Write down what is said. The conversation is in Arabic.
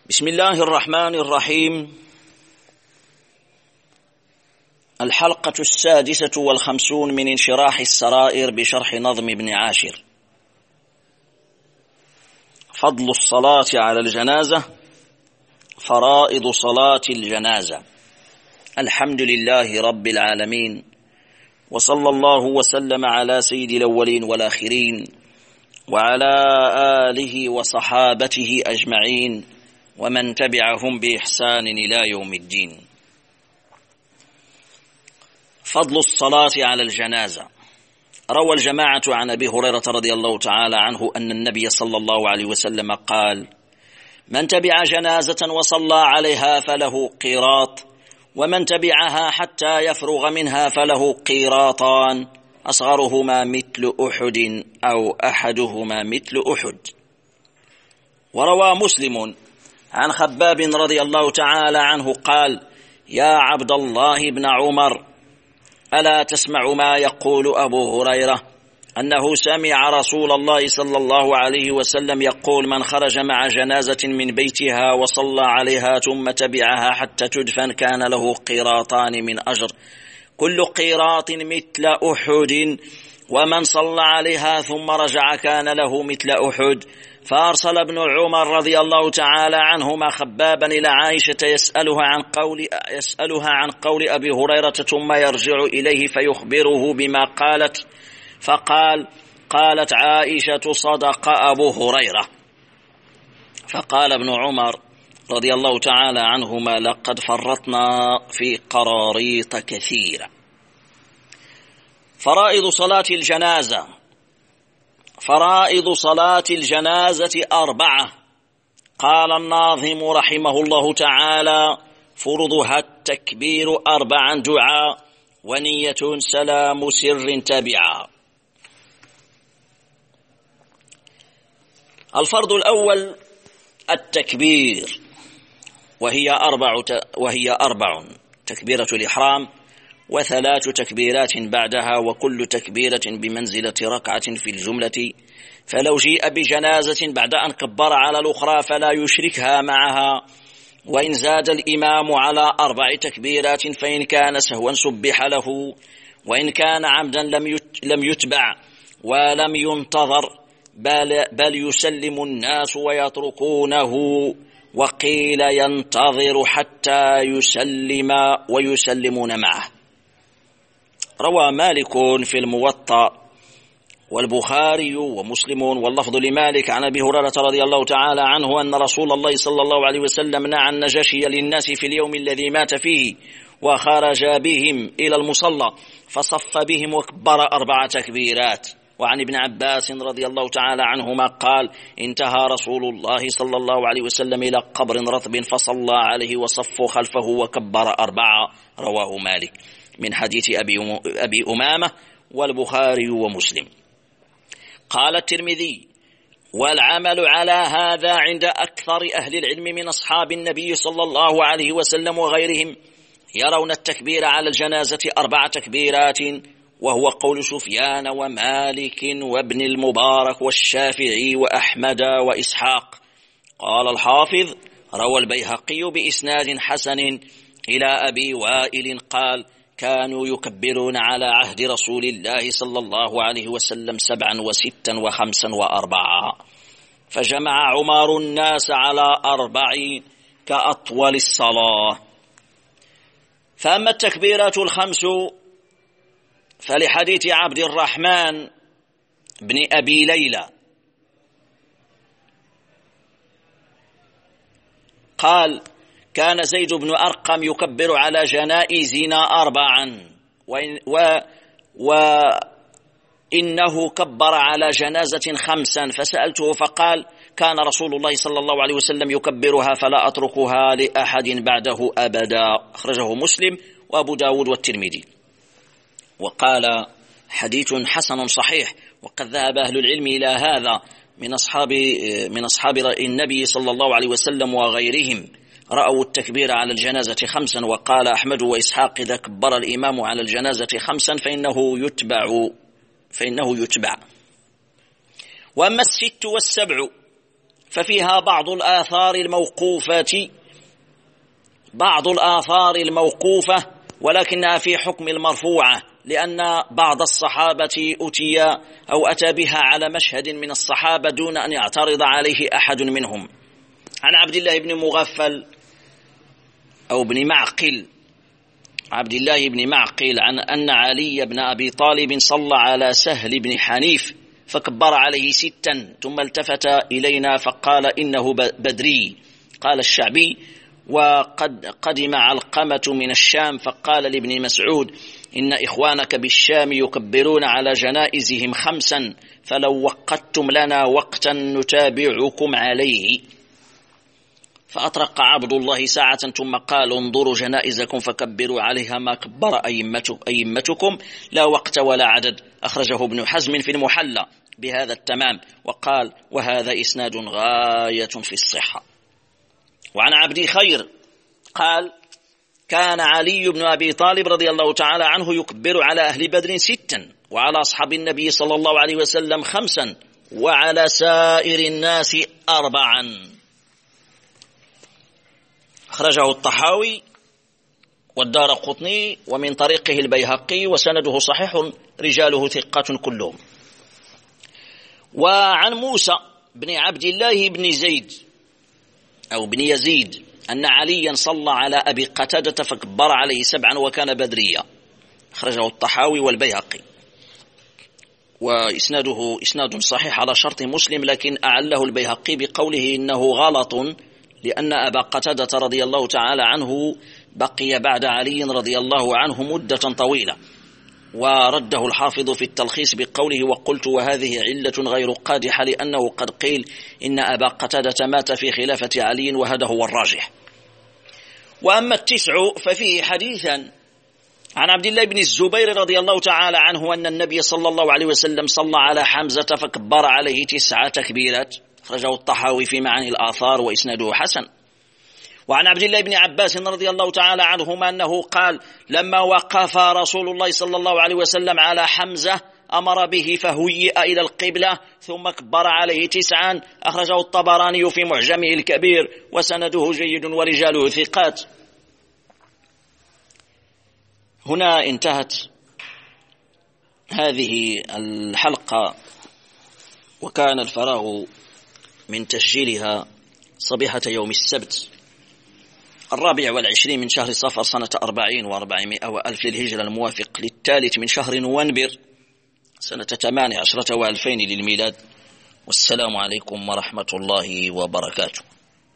بسم الله الرحمن الرحيم. الحلقة 56 من انشراح السرائر بشرح نظم ابن عاشر. فضل الصلاة على الجنازة، فرائض صلاة الجنازة. الحمد لله رب العالمين، وصلى الله وسلم على سيد الأولين والآخرين وعلى آله وصحابته أجمعين ومن تبعهم بإحسان إلى يوم الدين. فضل الصلاة على الجنازة. روى الجماعة عن أبي هريرة رضي الله تعالى عنه أن النبي صلى الله عليه وسلم قال: من تبع جنازة وصلى عليها فله قيراط، ومن تبعها حتى يفرغ منها فله قيراطان، أصغرهما مثل أحد أو أحدهما مثل أحد. وروى مسلم عن خباب رضي الله تعالى عنه قال: يا عبد الله بن عمر، ألا تسمع ما يقول أبو هريرة أنه سمع رسول الله صلى الله عليه وسلم يقول: من خرج مع جنازة من بيتها وصلى عليها ثم تبعها حتى تدفن كان له قيراطان من أجر، كل قيراط مثل أحد، ومن صلى عليها ثم رجع كان له مثل أحد. فأرسل ابن عمر رضي الله تعالى عنهما خبابا إلى عائشة يسألها عن قول أبي هريرة، ثم يرجع إليه فيخبره بما قالت، قالت عائشة: صدق أبو هريرة. فقال ابن عمر رضي الله تعالى عنهما: لقد فرطنا في قراريط كثيرة. فرائض صلاة الجنازة. فرائض صلاة الجنازة 4. قال الناظم رحمه الله تعالى: فرضها التكبير 4 دعاء، ونية سلام سر تبعا. الفرض الأول التكبير، وهي 4 تكبيرة الإحرام، و3 تكبيرات بعدها، وكل تكبيرة بمنزلة ركعة في الجملة. فلو جيء بجنازة بعد أن كبر على الأخرى فلا يشركها معها. وإن زاد الإمام على 4 تكبيرات فإن كان سهوا سبح له، وإن كان عمدا لم يتبع ولم ينتظر، بل يسلم الناس ويتركونه، وقيل ينتظر حتى يسلم ويسلمون معه. روى مالك في الموطأ والبخاري ومسلم واللفظ لمالك عن أبي هريرة رضي الله تعالى عنه أن رسول الله صلى الله عليه وسلم نعى النجاشي للناس في اليوم الذي مات فيه، وخرج بهم إلى المصلى فصف بهم وكبر 4 تكبيرات. وعن ابن عباس رضي الله تعالى عنهما قال: انتهى رسول الله صلى الله عليه وسلم إلى قبر رطب فصلى عليه وصفوا خلفه وكبر 4. رواه مالك من حديث أبي أمامة والبخاري ومسلم. قال الترمذي: والعمل على هذا عند أكثر أهل العلم من أصحاب النبي صلى الله عليه وسلم وغيرهم، يرون التكبير على الجنازة 4 تكبيرات، وهو قول سفيان ومالك وابن المبارك والشافعي وأحمد وإسحاق. قال الحافظ: روى البيهقي بإسناد حسن إلى أبي وائل قال: كانوا يكبرون على عهد رسول الله صلى الله عليه وسلم 7 و6 و5 و4، فجمع عمر الناس على 4 كأطول الصلاة. فأما التكبيرات 5 فلحديث عبد الرحمن بن أبي ليلى قال: كان زيد بن أرقم يكبر على جنائزنا 4، وإنه كبر على جنازة 5، فسألته فقال: كان رسول الله صلى الله عليه وسلم يكبرها فلا أتركها لأحد بعده أبدا. أخرجه مسلم وأبو داود والترمذي. وقال: حديث حسن صحيح. وقد ذهب أهل العلم إلى هذا من أصحاب النبي صلى الله عليه وسلم وغيرهم، رأوا التكبير على الجنازة 5. وقال أحمد وإسحاق: إذا كبر الإمام على الجنازة 5 فإنه يتبع. وأما 6 و7 ففيها بعض الآثار الموقوفة ولكنها في حكم المرفوعة، لأن بعض الصحابة أتى بها على مشهد من الصحابة دون أن يعترض عليه أحد منهم. عن عبد الله بن مغفل أو بن معقل، عبد الله بن معقل، عن أن علي بن أبي طالب صلى على سهل بن حنيف فكبر عليه 6 ثم التفت إلينا فقال إنه بدري. قال الشعبي: وقد قدم علقمة من الشام فقال لابن مسعود: إن إخوانك بالشام يكبرون على جنائزهم 5 فلو وقتم لنا وقتا نتابعكم عليه. فأطرق عبد الله ساعة ثم قال: انظروا جنائزكم فكبروا عليها ما كبر أئمتكم لا وقت ولا عدد. أخرجه ابن حزم في المحلى بهذا التمام وقال: وهذا إسناد غاية في الصحة. وعن عبد خير قال: كان علي بن أبي طالب رضي الله تعالى عنه يكبر على أهل بدر 6 وعلى أصحاب النبي صلى الله عليه وسلم 5 وعلى سائر الناس 4. أخرجه الطحاوي والدارقطني ومن طريقه البيهقي وسنده صحيح رجاله ثقات كلهم. وعن موسى بن عبد الله بن زيد أو بن يزيد أن عليا صلى على أبي قتادة فكبر عليه 7 وكان بدريا. أخرجه الطحاوي والبيهقي وإسناده إسناد صحيح على شرط مسلم، لكن أعله البيهقي بقوله إنه غلط، لأن أبا قتادة رضي الله تعالى عنه بقي بعد علي رضي الله عنه مدة طويلة. ورده الحافظ في التلخيص بقوله: وقلت وهذه علة غير قادحة، لأنه قد قيل إن أبا قتادة مات في خلافة علي وهذا هو الراجح. وأما 9 ففيه حديثا عن عبد الله بن الزبير رضي الله تعالى عنه أن النبي صلى الله عليه وسلم صلى على حمزة فكبر عليه 9 تكبيرات. أخرجه الطحاوي في معاني الآثار وإسناده حسن. وعن عبد الله بن عباس رضي الله تعالى عنهما أنه قال: لما وقف رسول الله صلى الله عليه وسلم على حمزة أمر به فهيئ إلى القبلة ثم كبر عليه 9. أخرجه الطبراني في معجمه الكبير وسنده جيد ورجاله ثقات. هنا انتهت هذه الحلقة، وكان الفراغ من تسجيلها صبيحة يوم السبت 24 من شهر صفر سنة 40 و400 وألف للهجرة، الموافق للثالث من شهر نوفمبر سنة 18 و2000 للميلاد. والسلام عليكم ورحمة الله وبركاته.